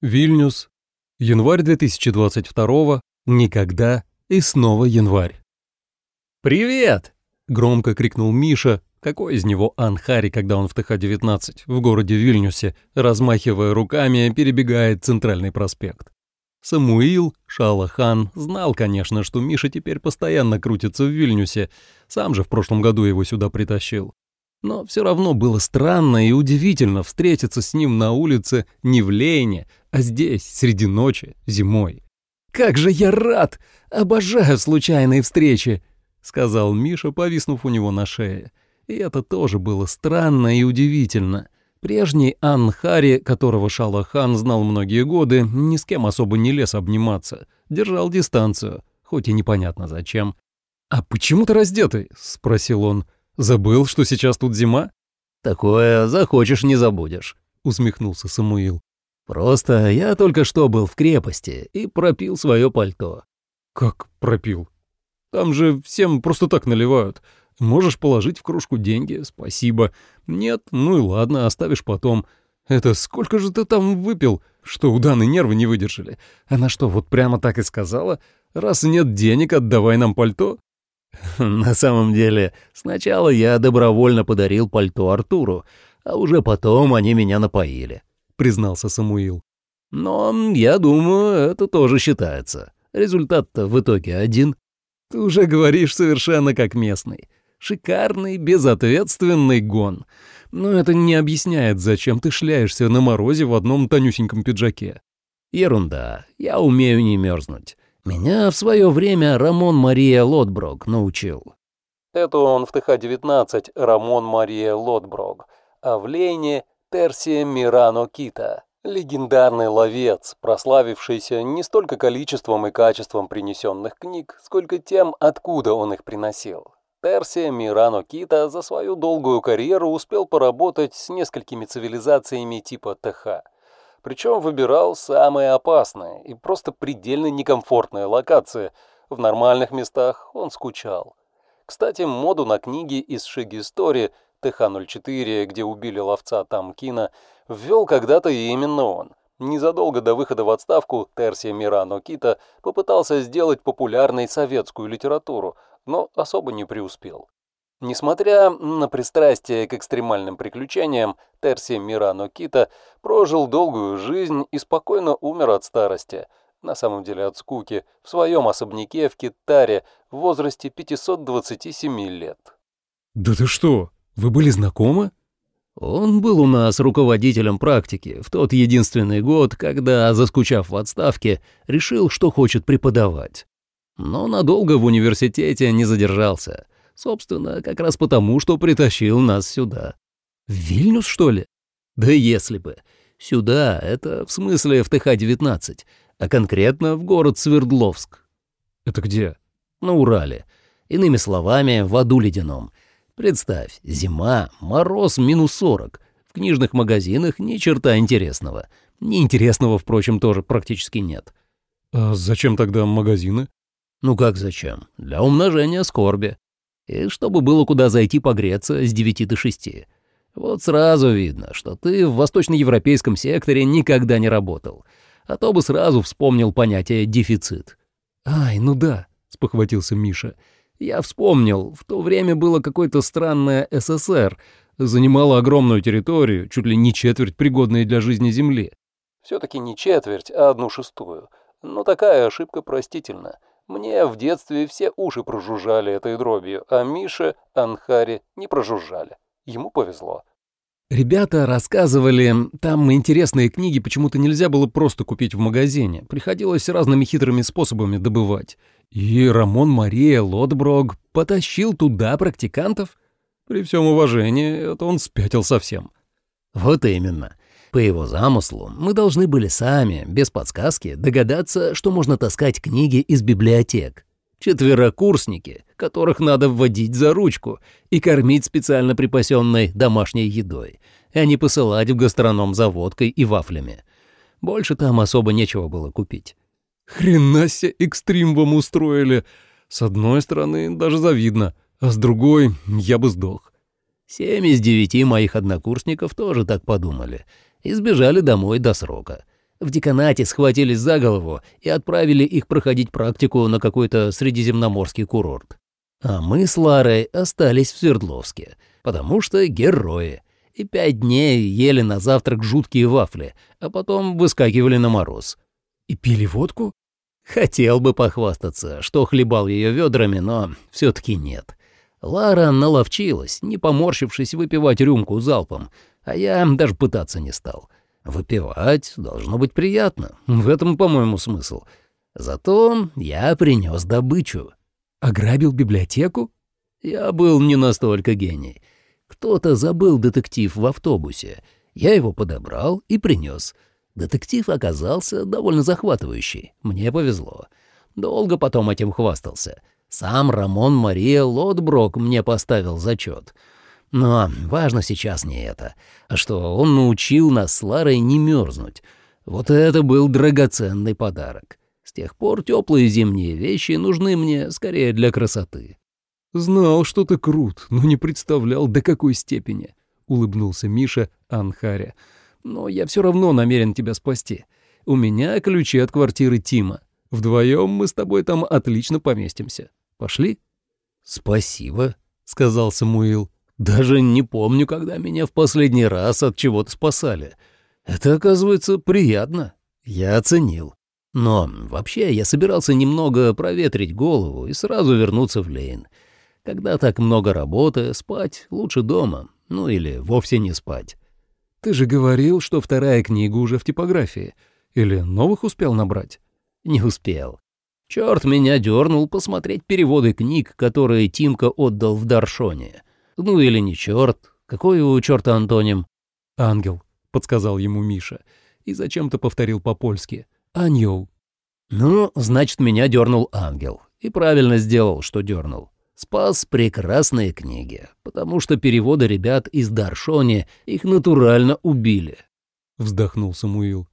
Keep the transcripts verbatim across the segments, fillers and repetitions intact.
Вильнюс. Январь две тысячи двадцать второго. Никогда и снова январь. «Привет!» — громко крикнул Миша. Какой из него Анхари, когда он в Тэ Ха девятнадцать, в городе Вильнюсе, размахивая руками, перебегает центральный проспект. Самуил Шалахан знал, конечно, что Миша теперь постоянно крутится в Вильнюсе, сам же в прошлом году его сюда притащил. Но все равно было странно и удивительно встретиться с ним на улице не в Лейне, а здесь, среди ночи, зимой. «Как же я рад! Обожаю случайные встречи!» — сказал Миша, повиснув у него на шее. И это тоже было странно и удивительно. Прежний Анхари, которого Шалахан знал многие годы, ни с кем особо не лез обниматься, держал дистанцию, хоть и непонятно зачем. «А почему ты раздетый?» — спросил он. «Забыл, что сейчас тут зима?» «Такое захочешь, не забудешь», — усмехнулся Самуил. «Просто я только что был в крепости и пропил свое пальто». «Как пропил? Там же всем просто так наливают. Можешь положить в кружку деньги, спасибо. Нет, ну и ладно, оставишь потом. Это сколько же ты там выпил, что у Даны нервы не выдержали? Она что, вот прямо так и сказала? Раз нет денег, отдавай нам пальто?» «На самом деле, сначала я добровольно подарил пальто Артуру, а уже потом они меня напоили», — признался Самуил. «Но я думаю, это тоже считается. Результат-то в итоге один». «Ты уже говоришь совершенно как местный. Шикарный, безответственный гон. Но это не объясняет, зачем ты шляешься на морозе в одном тонюсеньком пиджаке». «Ерунда, я умею не мерзнуть. Меня в свое время Рамон Мария Лотброк научил». Это он в Тэ Ха девятнадцать Рамон Мария Лотброк, а в Лейне Терсия Мирано Кита, легендарный ловец, прославившийся не столько количеством и качеством принесенных книг, сколько тем, откуда он их приносил. Терсия Мирано Кита за свою долгую карьеру успел поработать с несколькими цивилизациями типа Тэ Ха. Причем выбирал самые опасные и просто предельно некомфортные локации. В нормальных местах он скучал. Кстати, моду на книги из Шиги-Стори Тэ Ха ноль четыре, где убили ловца Тамкина, ввел когда-то именно он. Незадолго до выхода в отставку Терсия Мирано Кита попытался сделать популярной советскую литературу, но особо не преуспел. Несмотря на пристрастие к экстремальным приключениям, Терсия Мирано Кита прожил долгую жизнь и спокойно умер от старости, на самом деле от скуки, в своем особняке в Киттаре в возрасте пятьсот двадцать семь лет. «Да ты что, вы были знакомы?» «Он был у нас руководителем практики в тот единственный год, когда, заскучав в отставке, решил, что хочет преподавать. Но надолго в университете не задержался. Собственно, как раз потому, что притащил нас сюда». «В Вильнюс, что ли?» «Да если бы. Сюда, это в смысле в Тэ Ха девятнадцать, а конкретно в город Свердловск». «Это где?» «На Урале. Иными словами, в аду ледяном. Представь, зима, мороз минус сорок. В книжных магазинах ни черта интересного. Неинтересного, впрочем, тоже практически нет». «А зачем тогда магазины?» «Ну как зачем? Для умножения скорби. И чтобы было куда зайти погреться с девяти до шести. Вот сразу видно, что ты в восточноевропейском секторе никогда не работал. А то бы сразу вспомнил понятие «дефицит». «Ай, ну да», — спохватился Миша. «Я вспомнил, в то время было какое-то странное Эс Эс Эр, занимало огромную территорию, чуть ли не четверть пригодной для жизни земли». «Все-таки не четверть, а одну шестую. Но такая ошибка простительна. Мне в детстве все уши прожужжали этой дробью, а Мише, Анхари, не прожужжали. Ему повезло». «Ребята рассказывали, там интересные книги почему-то нельзя было просто купить в магазине. Приходилось разными хитрыми способами добывать. И Рамон Мария Лотброк потащил туда практикантов? При всем уважении, это он спятил совсем». «Вот именно. По его замыслу мы должны были сами, без подсказки, догадаться, что можно таскать книги из библиотек. Четверокурсники, которых надо вводить за ручку и кормить специально припасенной домашней едой, а не посылать в гастроном за водкой и вафлями. Больше там особо нечего было купить». «Хрена себе экстрим вам устроили. С одной стороны, даже завидно, а с другой я бы сдох». Семь из девяти моих однокурсников тоже так подумали и сбежали домой до срока. В деканате схватились за голову и отправили их проходить практику на какой-то средиземноморский курорт. А мы с Ларой остались в Свердловске, потому что герои. И пять дней ели на завтрак жуткие вафли, а потом выскакивали на мороз. И пили водку? Хотел бы похвастаться, что хлебал ее ведрами, но все-таки нет. Лара наловчилась, не поморщившись, выпивать рюмку залпом, а я даже пытаться не стал. Выпивать должно быть приятно, в этом, по-моему, смысл. Зато я принес добычу. Ограбил библиотеку? Я был не настолько гений. Кто-то забыл детектив в автобусе. Я его подобрал и принес. Детектив оказался довольно захватывающий. Мне повезло. Долго потом этим хвастался. Сам Рамон Мария Лотброк мне поставил зачет. Но важно сейчас не это, а что он научил нас с Ларой не мерзнуть. Вот это был драгоценный подарок. С тех пор теплые зимние вещи нужны мне скорее для красоты. «Знал, что ты крут, но не представлял, до какой степени», — улыбнулся Миша Анхаре. «Но я все равно намерен тебя спасти. У меня ключи от квартиры Тима. Вдвоем мы с тобой там отлично поместимся. Пошли?» «Спасибо», — сказал Самуил. «Даже не помню, когда меня в последний раз от чего-то спасали. Это, оказывается, приятно. Я оценил. Но вообще я собирался немного проветрить голову и сразу вернуться в Лейн. Когда так много работы, спать лучше дома, ну или вовсе не спать». «Ты же говорил, что вторая книга уже в типографии. Или новых успел набрать?» «Не успел. Черт меня дернул посмотреть переводы книг, которые Тимка отдал в Даршоне. Ну или не черт. Какой у черта антоним?» «Ангел», — подсказал ему Миша, и зачем-то повторил по-польски. «Аньел». «Ну, значит, меня дернул ангел. И правильно сделал, что дернул. Спас прекрасные книги, потому что переводы ребят из Даршони их натурально убили», — вздохнул Самуил.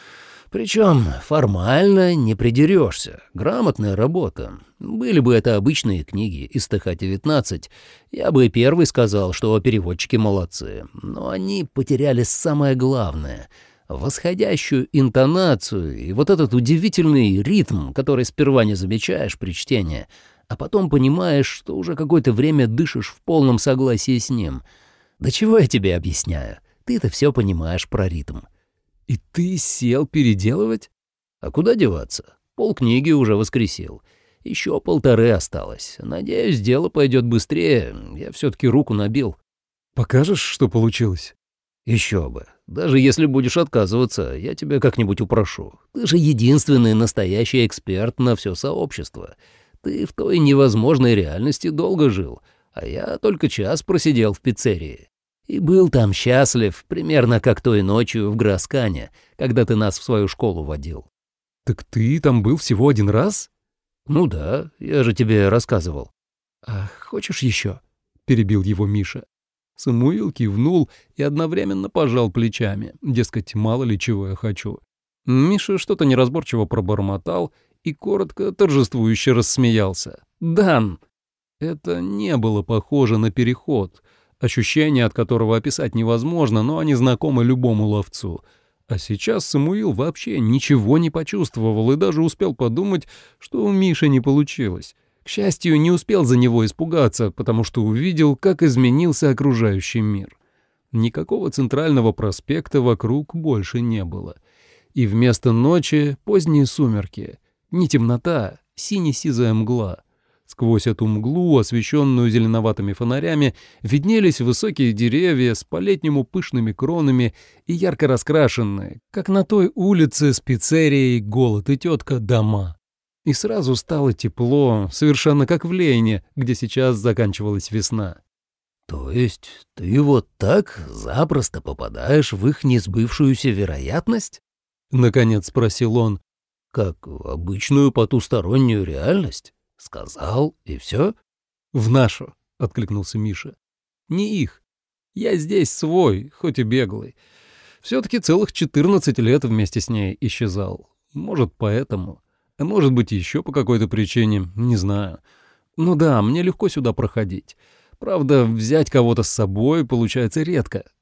«Причем формально не придерешься. Грамотная работа. Были бы это обычные книги из Тэ Ха девятнадцать, я бы первый сказал, что переводчики молодцы. Но они потеряли самое главное — восходящую интонацию и вот этот удивительный ритм, который сперва не замечаешь при чтении, а потом понимаешь, что уже какое-то время дышишь в полном согласии с ним. Да чего я тебе объясняю? Ты-то все понимаешь про ритм». «И ты сел переделывать?» «А куда деваться? Полкниги уже воскресил. Еще полторы осталось. Надеюсь, дело пойдет быстрее. Я все-таки руку набил». «Покажешь, что получилось?» «Еще бы. Даже если будешь отказываться, я тебя как-нибудь упрошу. Ты же единственный настоящий эксперт на все сообщество. Ты в той невозможной реальности долго жил, а я только час просидел в пиццерии. И был там счастлив, примерно как той ночью в Граскане, когда ты нас в свою школу водил». «Так ты там был всего один раз?» «Ну да, я же тебе рассказывал». «А хочешь еще?» — перебил его Миша. Самуил кивнул и одновременно пожал плечами, дескать, мало ли чего я хочу. Миша что-то неразборчиво пробормотал и коротко торжествующе рассмеялся. «Дан!» Это не было похоже на переход, ощущение от которого описать невозможно, но они знакомы любому ловцу. А сейчас Самуил вообще ничего не почувствовал и даже успел подумать, что у Миши не получилось. К счастью, не успел за него испугаться, потому что увидел, как изменился окружающий мир. Никакого центрального проспекта вокруг больше не было. И вместо ночи поздние сумерки. Не темнота, сине-сизая мгла. Сквозь эту мглу, освещенную зеленоватыми фонарями, виднелись высокие деревья с по-летнему пышными кронами и ярко раскрашенные, как на той улице с пиццерией «Голод и тетка» дома. И сразу стало тепло, совершенно как в Лейне, где сейчас заканчивалась весна. «То есть ты вот так запросто попадаешь в их несбывшуюся вероятность?» — наконец спросил он. «Как в обычную потустороннюю реальность? Сказал, и все?» «В нашу», — откликнулся Миша. «Не их. Я здесь свой, хоть и беглый. Все-таки целых четырнадцать лет вместе с ней исчезал. Может, поэтому, а может быть, еще по какой-то причине, не знаю. Ну да, мне легко сюда проходить. Правда, взять кого-то с собой получается редко.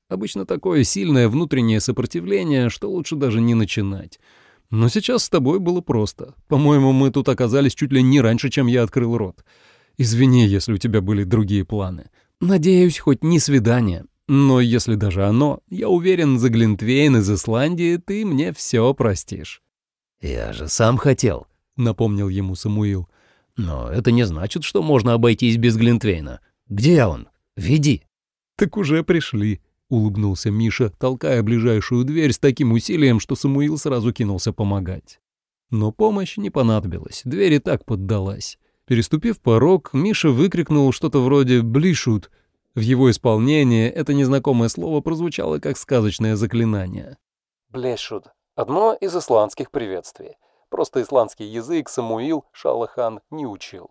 Обычно такое сильное внутреннее сопротивление, что лучше даже не начинать. Но сейчас с тобой было просто. По-моему, мы тут оказались чуть ли не раньше, чем я открыл рот. Извини, если у тебя были другие планы. Надеюсь, хоть не свидание. Но если даже оно, я уверен, за глинтвейн из Исландии ты мне все простишь». «Я же сам хотел», — напомнил ему Самуил. «Но это не значит, что можно обойтись без глинтвейна. Где он? Веди». «Так уже пришли», — улыбнулся Миша, толкая ближайшую дверь с таким усилием, что Самуил сразу кинулся помогать. Но помощь не понадобилась, дверь и так поддалась. Переступив порог, Миша выкрикнул что-то вроде «блишут». В его исполнении это незнакомое слово прозвучало как сказочное заклинание. Блешуд — одно из исландских приветствий. Просто исландский язык Самуил Шалахан не учил.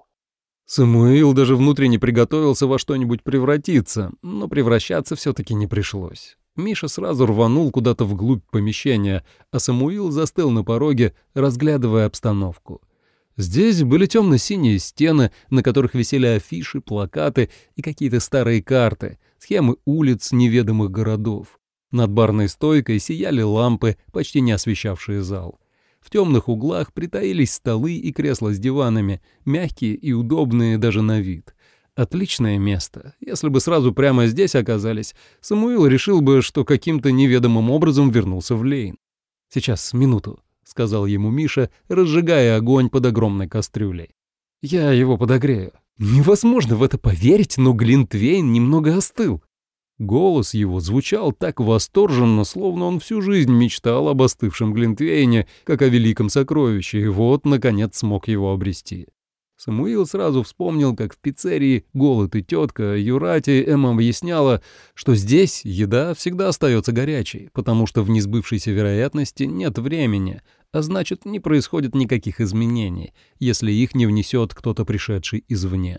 Самуил даже внутренне приготовился во что-нибудь превратиться, но превращаться все-таки не пришлось. Миша сразу рванул куда-то вглубь помещения, а Самуил застыл на пороге, разглядывая обстановку. Здесь были темно-синие стены, на которых висели афиши, плакаты и какие-то старые карты, схемы улиц неведомых городов. Над барной стойкой сияли лампы, почти не освещавшие зал. В темных углах притаились столы и кресла с диванами, мягкие и удобные даже на вид. Отличное место. Если бы сразу прямо здесь оказались, Самуил решил бы, что каким-то неведомым образом вернулся в Лейн. «Сейчас, минуту», — сказал ему Миша, разжигая огонь под огромной кастрюлей. «Я его подогрею». Невозможно в это поверить, но глинтвейн немного остыл. Голос его звучал так восторженно, словно он всю жизнь мечтал об остывшем глинтвейне, как о великом сокровище, и вот, наконец, смог его обрести. Самуил сразу вспомнил, как в пиццерии голод и тетка Юрати Эмма объясняла, что здесь еда всегда остается горячей, потому что в несбывшейся вероятности нет времени, а значит, не происходит никаких изменений, если их не внесет кто-то, пришедший извне.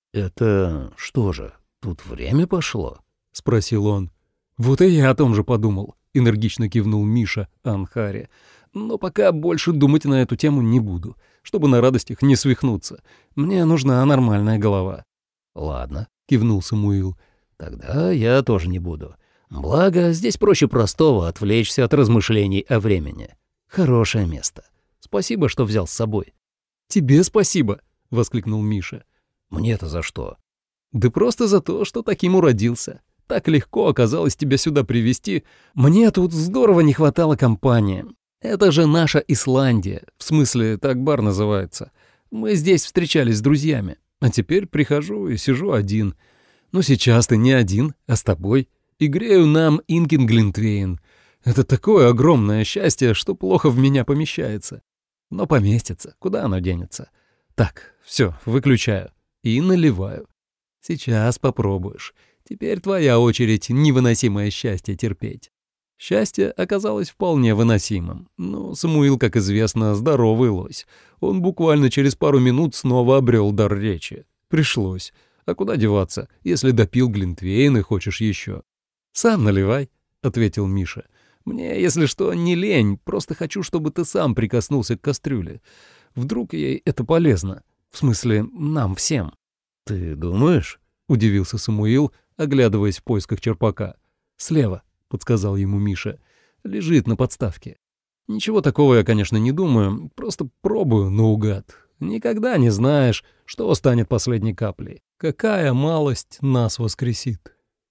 «Это что же, тут время пошло?» — спросил он. «Вот и я о том же подумал», — энергично кивнул Миша Анхаре. «Но пока больше думать на эту тему не буду, чтобы на радостях не свихнуться. Мне нужна нормальная голова». «Ладно», — кивнул Самуил. «Тогда я тоже не буду. Благо, здесь проще простого отвлечься от размышлений о времени. Хорошее место. Спасибо, что взял с собой». «Тебе спасибо», — воскликнул Миша. «Мне-то за что?» «Да просто за то, что таким уродился. Так легко оказалось тебя сюда привезти. Мне тут здорово не хватало компании. Это же наша Исландия, в смысле, так бар называется. Мы здесь встречались с друзьями, а теперь прихожу и сижу один. Ну сейчас ты не один, а с тобой. И грею нам Инкин Глинтвейн. Это такое огромное счастье, что плохо в меня помещается. Но поместится, куда оно денется? Так, все, выключаю и наливаю. Сейчас попробуешь. Теперь твоя очередь невыносимое счастье терпеть». Счастье оказалось вполне выносимым. Но Самуил, как известно, здоровый лось. Он буквально через пару минут снова обрел дар речи. Пришлось. А куда деваться, если допил глинтвейн и хочешь еще? «Сам наливай», — ответил Миша. «Мне, если что, не лень, просто хочу, чтобы ты сам прикоснулся к кастрюле. Вдруг ей это полезно. В смысле, нам всем». «Ты думаешь?» — удивился Самуил, оглядываясь в поисках черпака. «Слева», — подсказал ему Миша, — «лежит на подставке». «Ничего такого я, конечно, не думаю, просто пробую наугад. Никогда не знаешь, что станет последней каплей. Какая малость нас воскресит».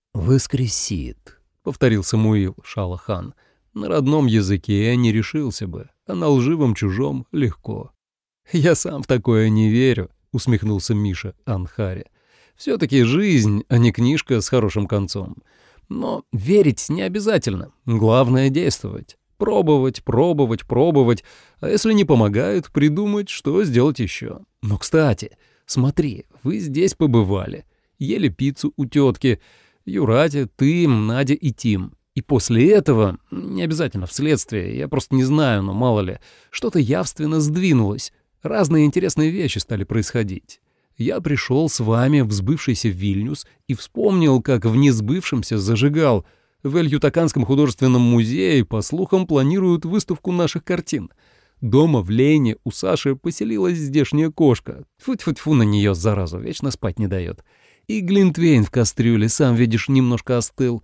«Воскресит», — повторил Самуил Шалахан. «На родном языке я не решился бы, а на лживом чужом легко». «Я сам в такое не верю», — усмехнулся Миша Анхаре. «Все-таки жизнь, а не книжка с хорошим концом. Но верить не обязательно, главное — действовать. Пробовать, пробовать, пробовать, а если не помогает, придумать, что сделать еще. Но, кстати, смотри, вы здесь побывали, ели пиццу у тетки, Юрати, ты, Надя и Тим. И после этого, не обязательно вследствие, я просто не знаю, но мало ли, что-то явственно сдвинулось, разные интересные вещи стали происходить. Я пришел с вами в сбывшийся Вильнюс и вспомнил, как в несбывшемся зажигал. В Эль-Ютаканском художественном музее, по слухам, планируют выставку наших картин. Дома в Лейне у Саши поселилась здешняя кошка. Тьфу-тьфу-тьфу на нее, заразу, вечно спать не дает. И глинтвейн в кастрюле, сам видишь, немножко остыл.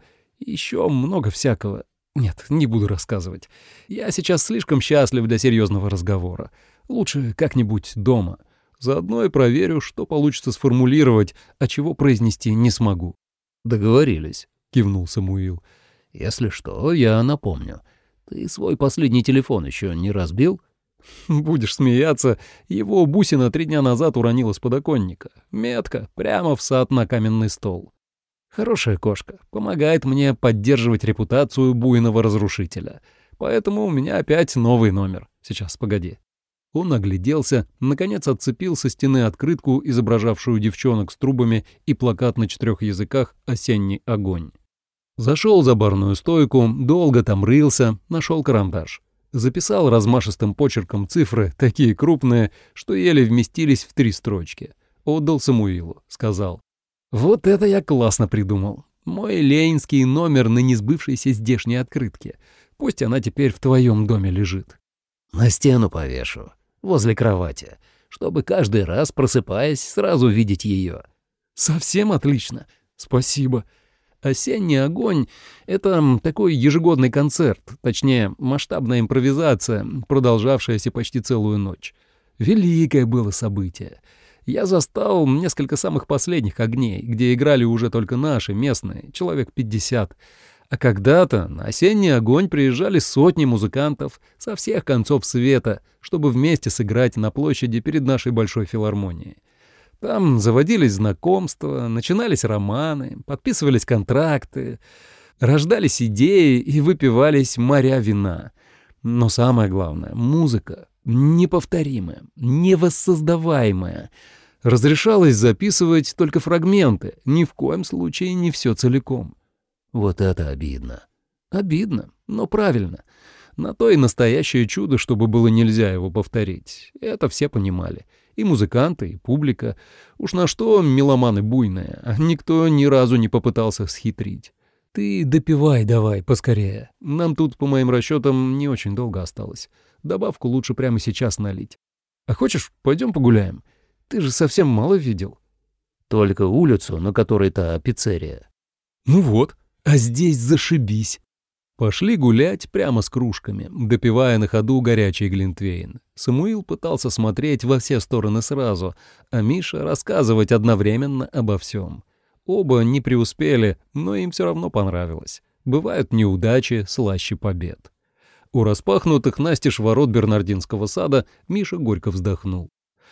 Еще много всякого. Нет, не буду рассказывать. Я сейчас слишком счастлив для серьезного разговора. Лучше как-нибудь дома. Заодно и проверю, что получится сформулировать, а чего произнести не смогу». «Договорились», — кивнул Самуил. «Если что, я напомню. Ты свой последний телефон еще не разбил?» Будешь смеяться, его бусина три дня назад уронила с подоконника. Метко, прямо в сад на каменный стол. Хорошая кошка, помогает мне поддерживать репутацию буйного разрушителя. Поэтому у меня опять новый номер. Сейчас, погоди». Он огляделся, наконец отцепил со стены открытку, изображавшую девчонок с трубами, и плакат на четырех языках «Осенний огонь». Зашел за барную стойку, долго там рылся, нашел карандаш. Записал размашистым почерком цифры, такие крупные, что еле вместились в три строчки. Отдал Самуилу, сказал: «Вот это я классно придумал. Мой ленинский номер на несбывшейся здешней открытке. Пусть она теперь в твоем доме лежит». «На стену повешу, возле кровати, чтобы каждый раз, просыпаясь, сразу видеть ее». «Совсем отлично. Спасибо». «Осенний огонь» — это такой ежегодный концерт, точнее, масштабная импровизация, продолжавшаяся почти целую ночь. Великое было событие. Я застал несколько самых последних огней, где играли уже только наши, местные, человек пятьдесят. А когда-то на «Осенний огонь» приезжали сотни музыкантов со всех концов света, чтобы вместе сыграть на площади перед нашей большой филармонией. Там заводились знакомства, начинались романы, подписывались контракты, рождались идеи и выпивались моря вина. Но самое главное — музыка, неповторимая, невоссоздаваемая. Разрешалось записывать только фрагменты, ни в коем случае не все целиком. Вот это обидно. Обидно, но правильно. На то и настоящее чудо, чтобы было нельзя его повторить. Это все понимали. И музыканты, и публика. Уж на что меломаны буйные, а никто ни разу не попытался схитрить. Ты допивай давай поскорее. Нам тут, по моим расчетам, не очень долго осталось. Добавку лучше прямо сейчас налить. А хочешь, пойдем погуляем? Ты же совсем мало видел. Только улицу, на которой та пиццерия. Ну вот, а здесь зашибись. Пошли гулять прямо с кружками, допивая на ходу горячий глинтвейн. Самуил пытался смотреть во все стороны сразу, а Миша рассказывать одновременно обо всем. Оба не преуспели, но им все равно понравилось. Бывают неудачи слаще побед. У распахнутых настежь ворот Бернардинского сада Миша горько вздохнул.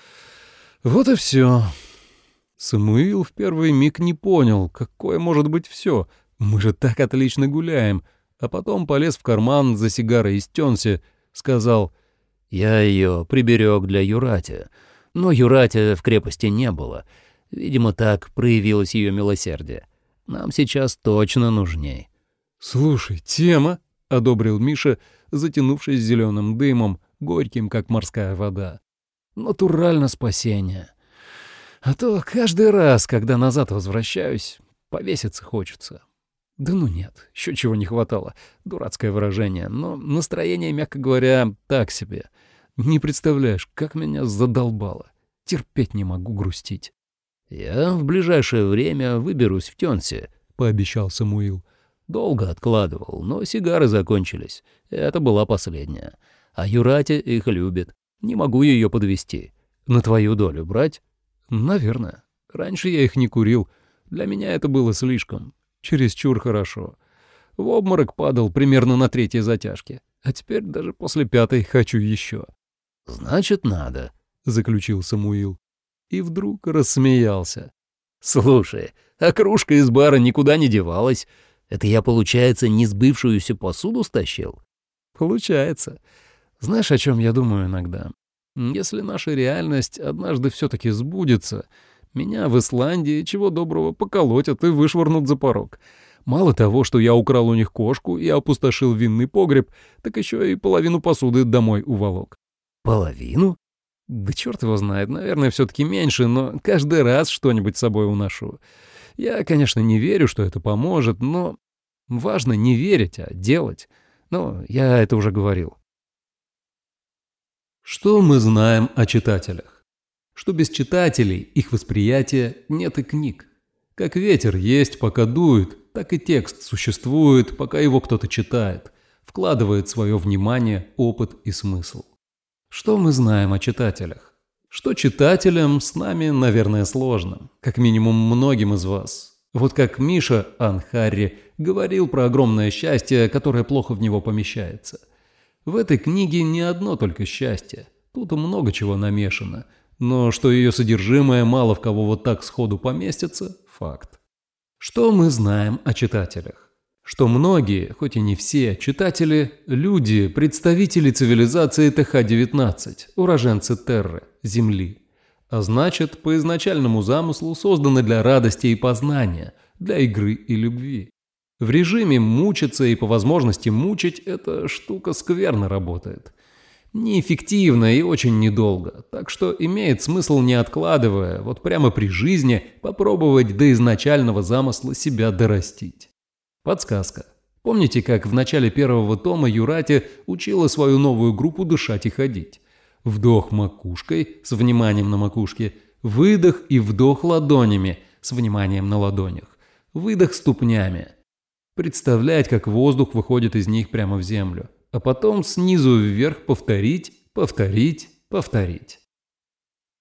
Вот и все. Самуил в первый миг не понял, какое может быть все. Мы же так отлично гуляем. А потом полез в карман за сигарой из Тёнси, сказал: «Я ее приберег для Юрати, но Юрати в крепости не было. Видимо, так проявилось ее милосердие. Нам сейчас точно нужней». «Слушай, тема», — одобрил Миша, затянувшись зеленым дымом, горьким, как морская вода. «Натурально спасение. А то каждый раз, когда назад возвращаюсь, повеситься хочется». Да ну нет, еще чего не хватало. Дурацкое выражение, но настроение, мягко говоря, так себе. Не представляешь, как меня задолбало. Терпеть не могу грустить. «Я в ближайшее время выберусь в Тёнси», — пообещал Самуил. «Долго откладывал, но сигары закончились. Это была последняя. А Юрати их любит. Не могу ее подвести. На твою долю брать?» «Наверное. Раньше я их не курил. Для меня это было слишком. Чересчур хорошо. В обморок падал примерно на третьей затяжке. А теперь даже после пятой хочу еще». «Значит, надо», — заключил Самуил. И вдруг рассмеялся. «Слушай, а кружка из бара никуда не девалась. Это я, получается, несбывшуюся посуду стащил?» «Получается. Знаешь, о чем я думаю иногда? Если наша реальность однажды все-таки сбудется, меня в Исландии, чего доброго, поколотят и вышвырнут за порог. Мало того, что я украл у них кошку и опустошил винный погреб, так еще и половину посуды домой уволок». «Половину?» «Да черт его знает, наверное, все-таки меньше, но каждый раз что-нибудь с собой уношу. Я, конечно, не верю, что это поможет, но важно не верить, а делать. Ну, я это уже говорил». Что мы знаем о читателях? Что без читателей, их восприятия, нет и книг. Как ветер есть, пока дует, так и текст существует, пока его кто-то читает, вкладывает свое внимание, опыт и смысл. Что мы знаем о читателях? Что читателям с нами, наверное, сложно, как минимум многим из вас. Вот как Миша Анхарри говорил про огромное счастье, которое плохо в него помещается. В этой книге не одно только счастье, тут много чего намешано, но что ее содержимое мало в кого вот так сходу поместится – факт. Что мы знаем о читателях? Что многие, хоть и не все, читатели – люди, представители цивилизации Тэ Ха девятнадцать, уроженцы Терры, Земли. А значит, по изначальному замыслу созданы для радости и познания, для игры и любви. В режиме мучиться и по возможности мучить эта штука скверно работает. Неэффективно и очень недолго, так что имеет смысл, не откладывая, вот прямо при жизни попробовать до изначального замысла себя дорастить. Подсказка. Помните, как в начале первого тома Юрати учила свою новую группу дышать и ходить? Вдох макушкой с вниманием на макушке, выдох и вдох ладонями с вниманием на ладонях, выдох ступнями. Представлять, как воздух выходит из них прямо в землю, а потом снизу вверх повторить, повторить, повторить.